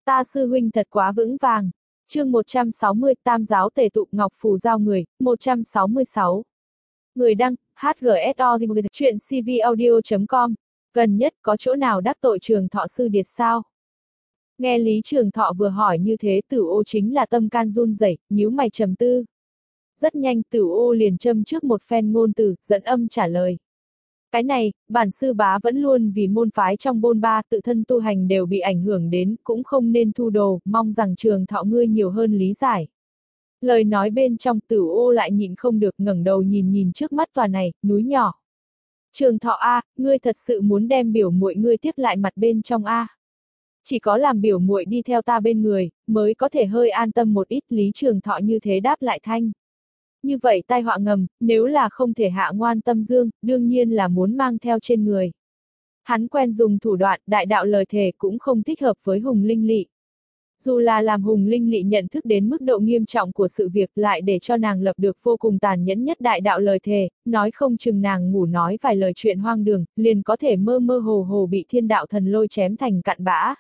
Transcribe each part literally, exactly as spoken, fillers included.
Ta sư huynh thật quá vững vàng. Chương một trăm sáu mươi, Tam giáo tề tụ ngọc phù giao người, một trăm sáu mươi sáu. Người đăng, hát giê ét o chuyện c v audio chấm com. Gần nhất có chỗ nào đắc tội Trường Thọ sư điệt sao? Nghe Lý Trường Thọ vừa hỏi như thế, Tử Ô chính là tâm can run rẩy, nhíu mày trầm tư. Rất nhanh Tử Ô liền châm trước một phen ngôn từ, dẫn âm trả lời. Cái này, bản sư bá vẫn luôn vì môn phái trong bôn ba tự thân tu hành đều bị ảnh hưởng đến, cũng không nên thu đồ, mong rằng Trường Thọ ngươi nhiều hơn lý giải. Lời nói bên trong Tử Ô lại nhịn không được ngẩng đầu nhìn nhìn trước mắt tòa này, núi nhỏ. Trường Thọ a, ngươi thật sự muốn đem biểu muội ngươi tiếp lại mặt bên trong a? Chỉ có làm biểu muội đi theo ta bên người, mới có thể hơi an tâm một ít. Lý Trường Thọ như thế đáp lại thanh. Như vậy tai họa ngầm, nếu là không thể hạ ngoan tâm dương, đương nhiên là muốn mang theo trên người. Hắn quen dùng thủ đoạn, đại đạo lời thề cũng không thích hợp với Hùng Linh Lị. Dù là làm Hùng Linh Lị nhận thức đến mức độ nghiêm trọng của sự việc, lại để cho nàng lập được vô cùng tàn nhẫn nhất đại đạo lời thề, nói không chừng nàng ngủ nói vài lời chuyện hoang đường, liền có thể mơ mơ hồ hồ bị thiên đạo thần lôi chém thành cặn bã.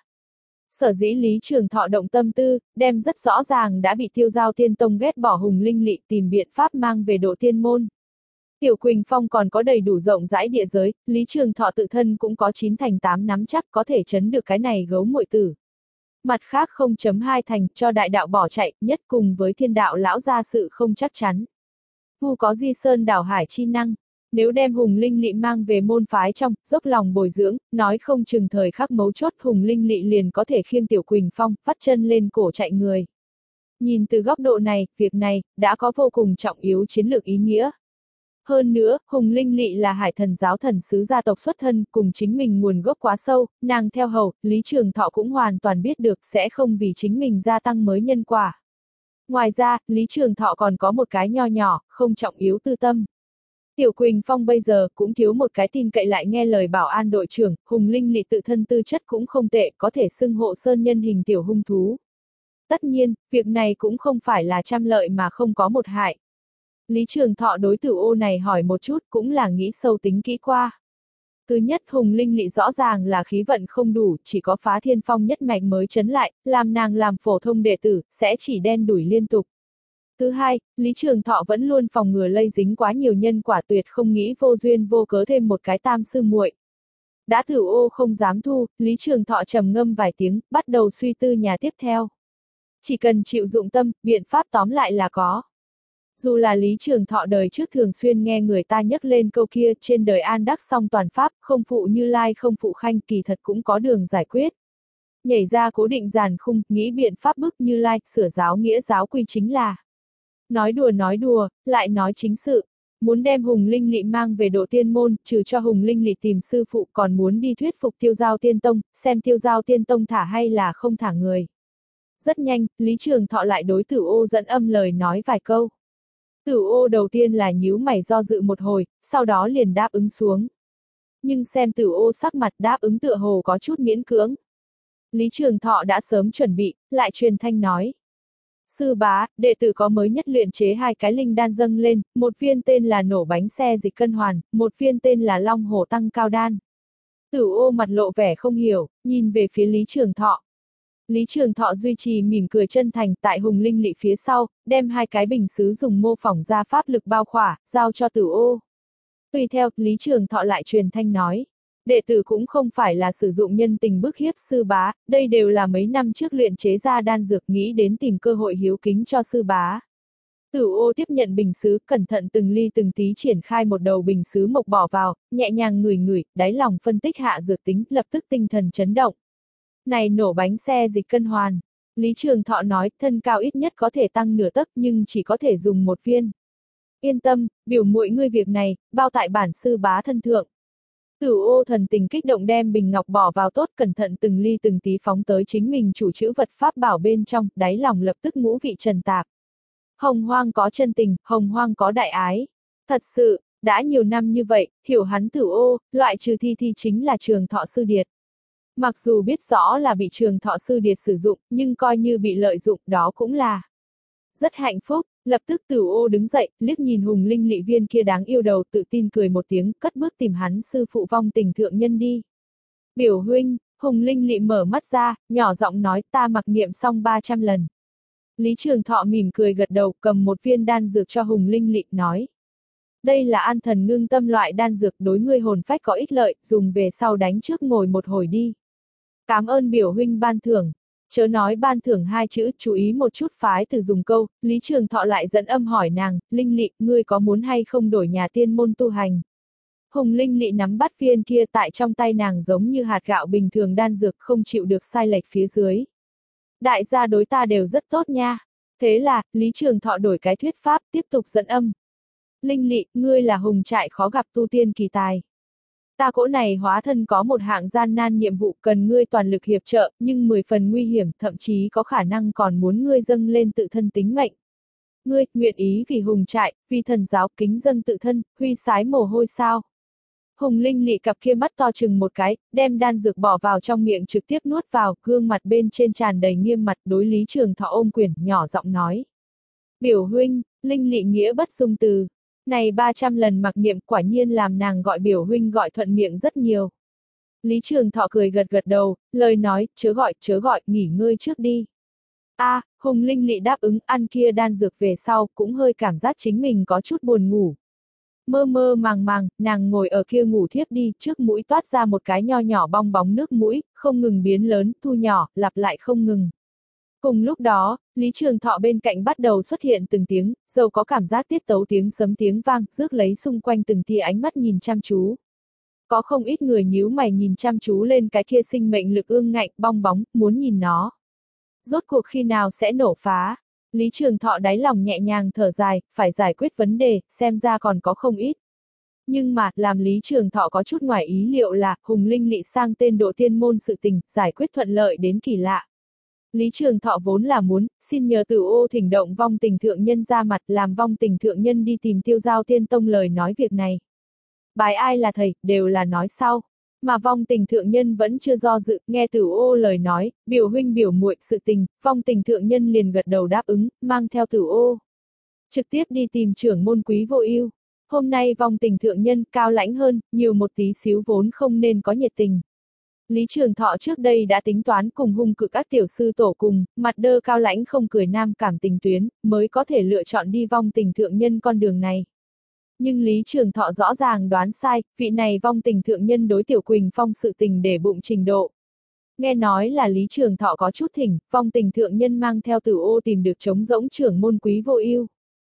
Sở dĩ Lý Trường Thọ động tâm tư, đem rất rõ ràng đã bị Tiêu Giao Tiên Tông ghét bỏ Hùng Linh Lị tìm biện pháp mang về độ tiên môn. Tiểu Quỳnh Phong còn có đầy đủ rộng rãi địa giới, Lý Trường Thọ tự thân cũng có chín thành tám nắm chắc có thể chấn được cái này gấu muội tử. Mặt khác không chấm hai thành cho đại đạo bỏ chạy, nhất cùng với thiên đạo lão ra sự không chắc chắn. Hu có di sơn đảo hải chi năng. Nếu đem Hùng Linh Lị mang về môn phái trong, dốc lòng bồi dưỡng, nói không chừng thời khắc mấu chốt Hùng Linh Lị liền có thể khiêng Tiểu Quỳnh Phong, vắt chân lên cổ chạy người. Nhìn từ góc độ này, việc này, đã có vô cùng trọng yếu chiến lược ý nghĩa. Hơn nữa, Hùng Linh Lị là Hải Thần giáo thần sứ gia tộc xuất thân, cùng chính mình nguồn gốc quá sâu, nàng theo hầu, Lý Trường Thọ cũng hoàn toàn biết được sẽ không vì chính mình gia tăng mới nhân quả. Ngoài ra, Lý Trường Thọ còn có một cái nho nhỏ, không trọng yếu tư tâm. Tiểu Quỳnh Phong bây giờ cũng thiếu một cái tin cậy lại nghe lời bảo an đội trưởng, Hùng Linh Lị tự thân tư chất cũng không tệ, có thể xưng hộ sơn nhân hình tiểu hung thú. Tất nhiên, việc này cũng không phải là trăm lợi mà không có một hại. Lý Trường Thọ đối Tử Ô này hỏi một chút cũng là nghĩ sâu tính kỹ qua. Thứ nhất, Hùng Linh Lị rõ ràng là khí vận không đủ, chỉ có phá thiên phong nhất mạch mới chấn lại, làm nàng làm phổ thông đệ tử, sẽ chỉ đen đủi liên tục. Thứ hai, Lý Trường Thọ vẫn luôn phòng ngừa lây dính quá nhiều nhân quả, tuyệt không nghĩ vô duyên vô cớ thêm một cái tam sư muội. Đã Tử Ô không dám thu, Lý Trường Thọ trầm ngâm vài tiếng, bắt đầu suy tư nhà tiếp theo. Chỉ cần chịu dụng tâm, biện pháp tóm lại là có. Dù là Lý Trường Thọ đời trước thường xuyên nghe người ta nhắc lên câu kia, trên đời an đắc song toàn pháp, không phụ Như Lai không phụ Khanh, kỳ thật cũng có đường giải quyết. Nhảy ra cố định giàn khung, nghĩ biện pháp bức Như Lai, sửa giáo nghĩa giáo quy chính là. Nói đùa nói đùa, lại nói chính sự. Muốn đem Hùng Linh Lị mang về độ tiên môn, trừ cho Hùng Linh Lị tìm sư phụ còn muốn đi thuyết phục Tiêu Giao Tiên Tông, xem Tiêu Giao Tiên Tông thả hay là không thả người. Rất nhanh, Lý Trường Thọ lại đối Tử Ô dẫn âm lời nói vài câu. Tử Ô đầu tiên là nhíu mày do dự một hồi, sau đó liền đáp ứng xuống. Nhưng xem Tử Ô sắc mặt đáp ứng tựa hồ có chút miễn cưỡng. Lý Trường Thọ đã sớm chuẩn bị, lại truyền thanh nói. Sư bá, đệ tử có mới nhất luyện chế hai cái linh đan dâng lên, một viên tên là nổ bánh xe dịch cân hoàn, một viên tên là long hổ tăng cao đan. Tử Ô mặt lộ vẻ không hiểu, nhìn về phía Lý Trường Thọ. Lý Trường Thọ duy trì mỉm cười chân thành, tại Hùng Linh Lị phía sau, đem hai cái bình sứ dùng mô phỏng ra pháp lực bao khỏa, giao cho Tử Ô. Tùy theo, Lý Trường Thọ lại truyền thanh nói. Đệ tử cũng không phải là sử dụng nhân tình bức hiếp sư bá, đây đều là mấy năm trước luyện chế ra đan dược, nghĩ đến tìm cơ hội hiếu kính cho sư bá. Tử Ô tiếp nhận bình sứ, cẩn thận từng ly từng tí triển khai một đầu bình sứ mộc bỏ vào, nhẹ nhàng ngửi ngửi, đáy lòng phân tích hạ dược tính, lập tức tinh thần chấn động. Này nổ bánh xe dịch cân hoàn. Lý Trường Thọ nói, thân cao ít nhất có thể tăng nửa tấc nhưng chỉ có thể dùng một viên. Yên tâm, biểu muội ngươi việc này, bao tại bản sư bá thân thượng. Tử Ô thần tình kích động đem bình ngọc bỏ vào tốt, cẩn thận từng ly từng tí phóng tới chính mình chủ chữ vật pháp bảo bên trong, đáy lòng lập tức ngũ vị trần tạp. Hồng Hoang có chân tình, Hồng Hoang có đại ái. Thật sự, đã nhiều năm như vậy, hiểu hắn Tử Ô, loại trừ thi thi chính là Trường Thọ sư điệt. Mặc dù biết rõ là bị Trường Thọ sư điệt sử dụng, nhưng coi như bị lợi dụng, đó cũng là rất hạnh phúc. Lập tức Tử Ô đứng dậy, liếc nhìn Hùng Linh Lị viên kia đáng yêu đầu, tự tin cười một tiếng, cất bước tìm hắn sư phụ vong tình thượng nhân đi. Biểu huynh, Hùng Linh Lị mở mắt ra, nhỏ giọng nói ta mặc niệm xong ba trăm lần. Lý Trường Thọ mỉm cười gật đầu, cầm một viên đan dược cho Hùng Linh Lị, nói. Đây là an thần ngưng tâm loại đan dược đối ngươi hồn phách có ích lợi, dùng về sau đánh trước ngồi một hồi đi. Cảm ơn biểu huynh ban thưởng. Chớ nói ban thưởng hai chữ, chú ý một chút phái từ dùng câu, Lý Trường Thọ lại dẫn âm hỏi nàng, Linh Lị, ngươi có muốn hay không đổi nhà tiên môn tu hành? Hùng Linh Lị nắm bắt viên kia tại trong tay nàng giống như hạt gạo bình thường đan dược không chịu được sai lệch phía dưới. Đại gia đối ta đều rất tốt nha. Thế là, Lý Trường Thọ đổi cái thuyết pháp, tiếp tục dẫn âm. Linh Lị, ngươi là hùng trại khó gặp tu tiên kỳ tài. Ta cỗ này hóa thân có một hạng gian nan nhiệm vụ cần ngươi toàn lực hiệp trợ, nhưng mười phần nguy hiểm, thậm chí có khả năng còn muốn ngươi dâng lên tự thân tính mệnh. Ngươi, nguyện ý vì hùng trại, vì thần giáo kính dâng tự thân, huy sái mồ hôi sao? Hùng Linh Lị cặp kia mắt to chừng một cái, đem đan dược bỏ vào trong miệng trực tiếp nuốt vào, gương mặt bên trên tràn đầy nghiêm mặt đối Lý Trường Thọ ôm quyền, nhỏ giọng nói. Biểu huynh, Linh Lị nghĩa bất dung từ. Này ba trăm lần mặc niệm quả nhiên làm nàng gọi biểu huynh gọi thuận miệng rất nhiều. Lý Trường Thọ cười gật gật đầu, lời nói, chớ gọi, chớ gọi, nghỉ ngơi trước đi. A, à, Hùng Linh Lị đáp ứng, ăn kia đan dược về sau, cũng hơi cảm giác chính mình có chút buồn ngủ. Mơ mơ màng màng, nàng ngồi ở kia ngủ thiếp đi, trước mũi toát ra một cái nho nhỏ bong bóng nước mũi, không ngừng biến lớn, thu nhỏ, lặp lại không ngừng. Cùng lúc đó, Lý Trường Thọ bên cạnh bắt đầu xuất hiện từng tiếng, dầu có cảm giác tiết tấu tiếng sấm tiếng vang, rước lấy xung quanh từng tia ánh mắt nhìn chăm chú. Có không ít người nhíu mày nhìn chăm chú lên cái kia sinh mệnh lực ương ngạnh, bong bóng, muốn nhìn nó. Rốt cuộc khi nào sẽ nổ phá? Lý Trường Thọ đáy lòng nhẹ nhàng thở dài, phải giải quyết vấn đề, xem ra còn có không ít. Nhưng mà, làm Lý Trường Thọ có chút ngoài ý liệu là, Hùng Linh Lị sang tên độ tiên môn sự tình, giải quyết thuận lợi đến kỳ lạ. Lý Trường Thọ vốn là muốn, xin nhờ Tử Ô thỉnh động vong tình thượng nhân ra mặt, làm vong tình thượng nhân đi tìm Tiêu Giao Tiên Tông lời nói việc này. Bài ai là thầy, đều là nói sau. Mà vong tình thượng nhân vẫn chưa do dự, nghe Tử Ô lời nói, biểu huynh biểu muội sự tình, vong tình thượng nhân liền gật đầu đáp ứng, mang theo Tử Ô. Trực tiếp đi tìm trưởng môn Quý Vô Ưu. Hôm nay vong tình thượng nhân cao lãnh hơn, nhiều một tí xíu vốn không nên có nhiệt tình. Lý Trường Thọ trước đây đã tính toán cùng hung cực các tiểu sư tổ cùng, mặt đơ cao lãnh không cười nam cảm tình tuyến, mới có thể lựa chọn đi vong tình thượng nhân con đường này. Nhưng Lý Trường Thọ rõ ràng đoán sai, vị này vong tình thượng nhân đối Tiểu Quỳnh Phong sự tình để bụng trình độ. Nghe nói là Lý Trường Thọ có chút thỉnh, vong tình thượng nhân mang theo Tử Ô tìm được trống rỗng trưởng môn Quý Vô Ưu.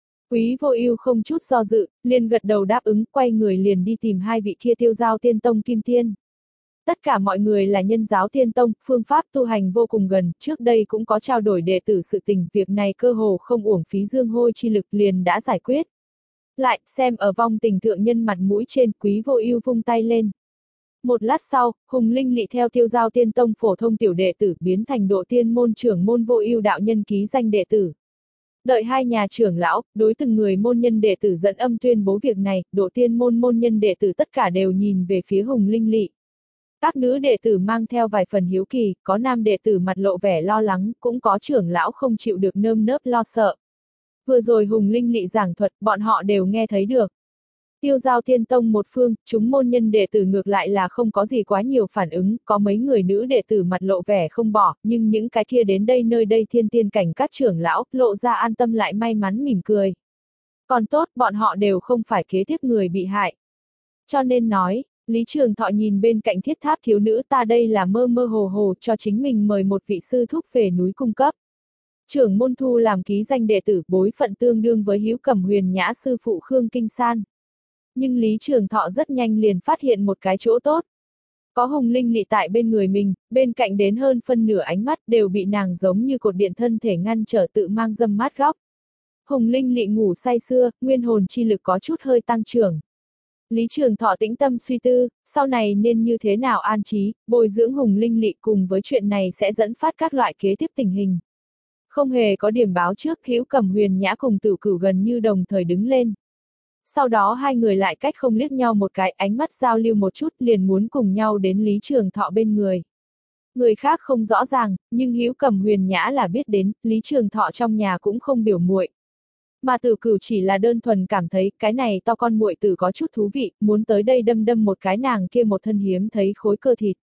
Quý Vô Ưu không chút do dự, liền gật đầu đáp ứng, quay người liền đi tìm hai vị kia Tiêu Giao Tiên Tông Kim Tiên. Tất cả mọi người là nhân giáo Tiên Tông, phương pháp tu hành vô cùng gần, trước đây cũng có trao đổi đệ tử sự tình, việc này cơ hồ không uổng phí dương hôi chi lực liền đã giải quyết. Lại, xem ở vong tình thượng nhân mặt mũi trên, Quý Vô Ưu vung tay lên. Một lát sau, Hùng Linh Lị theo Tiêu Giao Tiên Tông phổ thông tiểu đệ tử biến thành độ tiên môn trưởng môn Vô Ưu đạo nhân ký danh đệ tử. Đợi hai nhà trưởng lão, đối từng người môn nhân đệ tử dẫn âm tuyên bố việc này, độ tiên môn môn nhân đệ tử tất cả đều nhìn về phía Hùng Linh Lị. Các nữ đệ tử mang theo vài phần hiếu kỳ, có nam đệ tử mặt lộ vẻ lo lắng, cũng có trưởng lão không chịu được nơm nớp lo sợ. Vừa rồi Hùng Linh Lị giảng thuật, bọn họ đều nghe thấy được. Tiêu Giao Tiên Tông một phương, chúng môn nhân đệ tử ngược lại là không có gì quá nhiều phản ứng, có mấy người nữ đệ tử mặt lộ vẻ không bỏ, nhưng những cái kia đến đây nơi đây thiên tiên cảnh các trưởng lão, lộ ra an tâm lại may mắn mỉm cười. Còn tốt, bọn họ đều không phải kế tiếp người bị hại. Cho nên nói, Lý Trường Thọ nhìn bên cạnh thiết tháp thiếu nữ, ta đây là mơ mơ hồ hồ cho chính mình mời một vị sư thúc về núi cung cấp. Trưởng môn thu làm ký danh đệ tử, bối phận tương đương với Hữu Cẩm Huyền Nhã sư phụ Khương Kinh San. Nhưng Lý Trường Thọ rất nhanh liền phát hiện một cái chỗ tốt. Có Hùng Linh Lị tại bên người mình, bên cạnh đến hơn phân nửa ánh mắt đều bị nàng giống như cột điện thân thể ngăn trở tự mang dâm mát góc. Hùng Linh Lị ngủ say sưa, nguyên hồn chi lực có chút hơi tăng trưởng. Lý Trường Thọ tĩnh tâm suy tư, sau này nên như thế nào an trí, bồi dưỡng Hùng Linh Lị cùng với chuyện này sẽ dẫn phát các loại kế tiếp tình hình. Không hề có điểm báo trước, Hữu Cẩm Huyền Nhã cùng Tử Cửu gần như đồng thời đứng lên. Sau đó hai người lại cách không liếc nhau một cái, ánh mắt giao lưu một chút liền muốn cùng nhau đến Lý Trường Thọ bên người. Người khác không rõ ràng, nhưng Hữu Cẩm Huyền Nhã là biết đến, Lý Trường Thọ trong nhà cũng không biểu muội. Mà Tử Cửu chỉ là đơn thuần cảm thấy cái này to con muội tử có chút thú vị, muốn tới đây đâm đâm một cái nàng kia một thân hiếm thấy khối cơ thịt.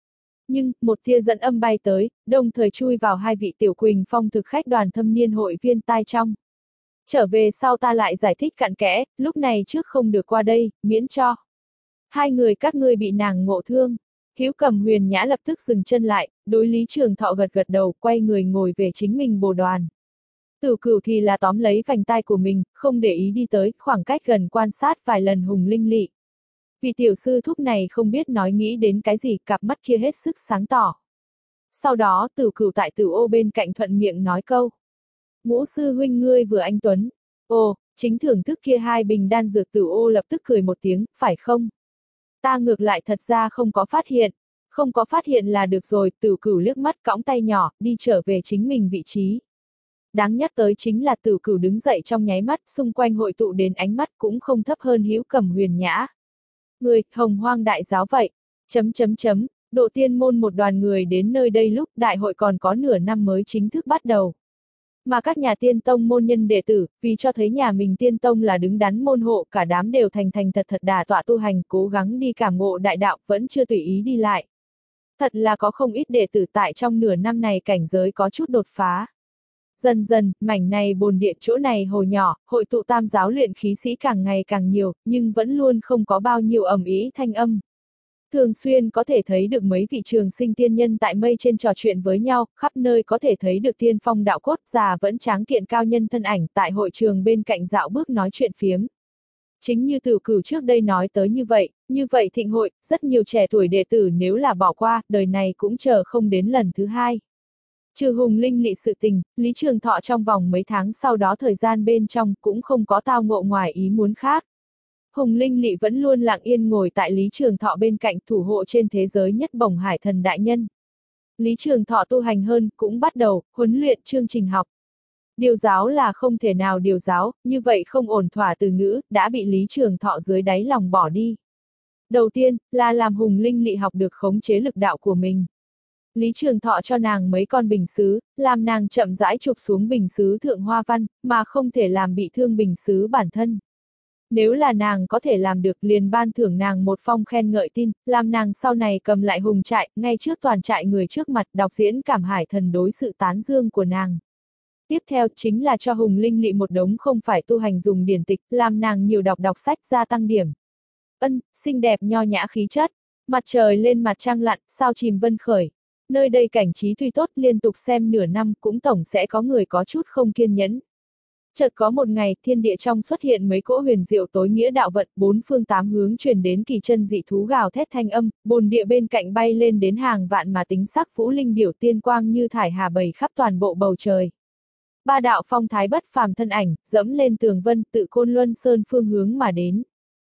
Nhưng, một tia dẫn âm bay tới, đồng thời chui vào hai vị Tiểu Quỳnh Phong thực khách đoàn thâm niên hội viên tai trong. Trở về sau ta lại giải thích cặn kẽ, lúc này trước không được qua đây, miễn cho. Hai người các ngươi bị nàng ngộ thương. Hữu Cầm Huyền Nhã lập tức dừng chân lại, đối Lý Trường Thọ gật gật đầu, quay người ngồi về chính mình bồ đoàn. Tử Cửu thì là tóm lấy vành tai của mình, không để ý đi tới, khoảng cách gần quan sát vài lần Hùng Linh Lị. Vị tiểu sư thúc này không biết nói nghĩ đến cái gì, cặp mắt kia hết sức sáng tỏ. Sau đó Tử Cửu tại Tử Ô bên cạnh thuận miệng nói câu. Ngũ sư huynh ngươi vừa anh tuấn. Ồ, chính thưởng thức kia hai bình đan dược. Tử Ô lập tức cười một tiếng, phải không? Ta ngược lại thật ra không có phát hiện. Không có phát hiện là được rồi. Tử Cửu liếc mắt cõng tay nhỏ, đi trở về chính mình vị trí. Đáng nhắc tới chính là Tử Cửu đứng dậy trong nháy mắt, xung quanh hội tụ đến ánh mắt cũng không thấp hơn Hữu Cầm Huyền Nhã. Người, Hồng Hoang đại giáo vậy. Chấm chấm chấm, Độ Tiên môn một đoàn người đến nơi đây lúc đại hội còn có nửa năm mới chính thức bắt đầu. Mà các nhà tiên tông môn nhân đệ tử, vì cho thấy nhà mình tiên tông là đứng đắn môn hộ, cả đám đều thành thành thật thật đà tọa tu hành, cố gắng đi cảm ngộ đại đạo, vẫn chưa tùy ý đi lại. Thật là có không ít đệ tử tại trong nửa năm này cảnh giới có chút đột phá. Dần dần, mảnh này bồn địa chỗ này hồ nhỏ, hội tụ tam giáo luyện khí sĩ càng ngày càng nhiều, nhưng vẫn luôn không có bao nhiêu ầm ĩ thanh âm. Thường xuyên có thể thấy được mấy vị trường sinh tiên nhân tại mây trên trò chuyện với nhau, khắp nơi có thể thấy được tiên phong đạo cốt già vẫn tráng kiện cao nhân thân ảnh tại hội trường bên cạnh dạo bước nói chuyện phiếm. Chính như Tử Cửu trước đây nói tới như vậy, như vậy thịnh hội, rất nhiều trẻ tuổi đệ tử nếu là bỏ qua, đời này cũng chờ không đến lần thứ hai. Trừ Hùng Linh Lị sự tình, Lý Trường Thọ trong vòng mấy tháng sau đó thời gian bên trong cũng không có tao ngộ ngoài ý muốn khác. Hùng Linh Lị vẫn luôn lặng yên ngồi tại Lý Trường Thọ bên cạnh thủ hộ trên thế giới nhất bổng hải thần đại nhân. Lý Trường Thọ tu hành hơn, cũng bắt đầu, huấn luyện chương trình học. Điều giáo là không thể nào điều giáo, như vậy không ổn thỏa từ ngữ, đã bị Lý Trường Thọ dưới đáy lòng bỏ đi. Đầu tiên, là làm Hùng Linh Lị học được khống chế lực đạo của mình. Lý Trường Thọ cho nàng mấy con bình sứ, làm nàng chậm rãi chụp xuống bình sứ thượng hoa văn, mà không thể làm bị thương bình sứ bản thân. Nếu là nàng có thể làm được liền ban thưởng nàng một phong khen ngợi tin, làm nàng sau này cầm lại hùng trại, ngay trước toàn trại người trước mặt đọc diễn cảm hải thần đối sự tán dương của nàng. Tiếp theo chính là cho Hùng Linh Lị một đống không phải tu hành dùng điển tịch, làm nàng nhiều đọc đọc sách gia tăng điểm. Ân, xinh đẹp nho nhã khí chất, mặt trời lên mặt trăng lặn, sao chìm vân khởi. Nơi đây cảnh trí tuy tốt liên tục xem nửa năm cũng tổng sẽ có người có chút không kiên nhẫn. Chợt có một ngày, thiên địa trong xuất hiện mấy cỗ huyền diệu tối nghĩa đạo vận, bốn phương tám hướng truyền đến kỳ chân dị thú gào thét thanh âm, bồn địa bên cạnh bay lên đến hàng vạn mà tính sắc vũ linh điểu tiên quang như thải hà bầy khắp toàn bộ bầu trời. Ba đạo phong thái bất phàm thân ảnh, dẫm lên tường vân tự Côn Luân Sơn phương hướng mà đến.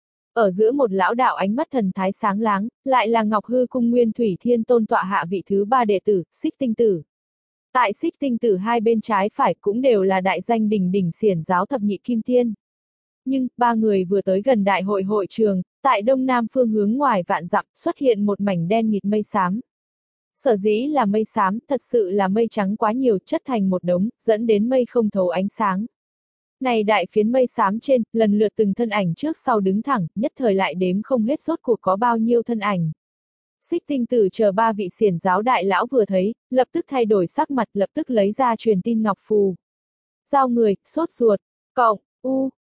Ở giữa một lão đạo ánh mắt thần thái sáng láng, lại là Ngọc Hư Cung Nguyên Thủy Thiên Tôn tọa hạ vị thứ ba đệ tử, Xích Tinh Tử. Tại Xích Tinh Tử hai bên trái phải cũng đều là đại danh đỉnh đỉnh xiển giáo thập nhị kim tiên. Nhưng, ba người vừa tới gần đại hội hội trường, tại đông nam phương hướng ngoài vạn dặm xuất hiện một mảnh đen nghịt mây xám. Sở dĩ là mây xám, thật sự là mây trắng quá nhiều chất thành một đống, dẫn đến mây không thấu ánh sáng. Này đại phiến mây xám trên, lần lượt từng thân ảnh trước sau đứng thẳng, nhất thời lại đếm không hết rốt cuộc có bao nhiêu thân ảnh. Xích Tinh Tử chờ ba vị xiển giáo đại lão vừa thấy, lập tức thay đổi sắc mặt, lập tức lấy ra truyền tin ngọc phù. Giao người, sốt ruột, cộng, u,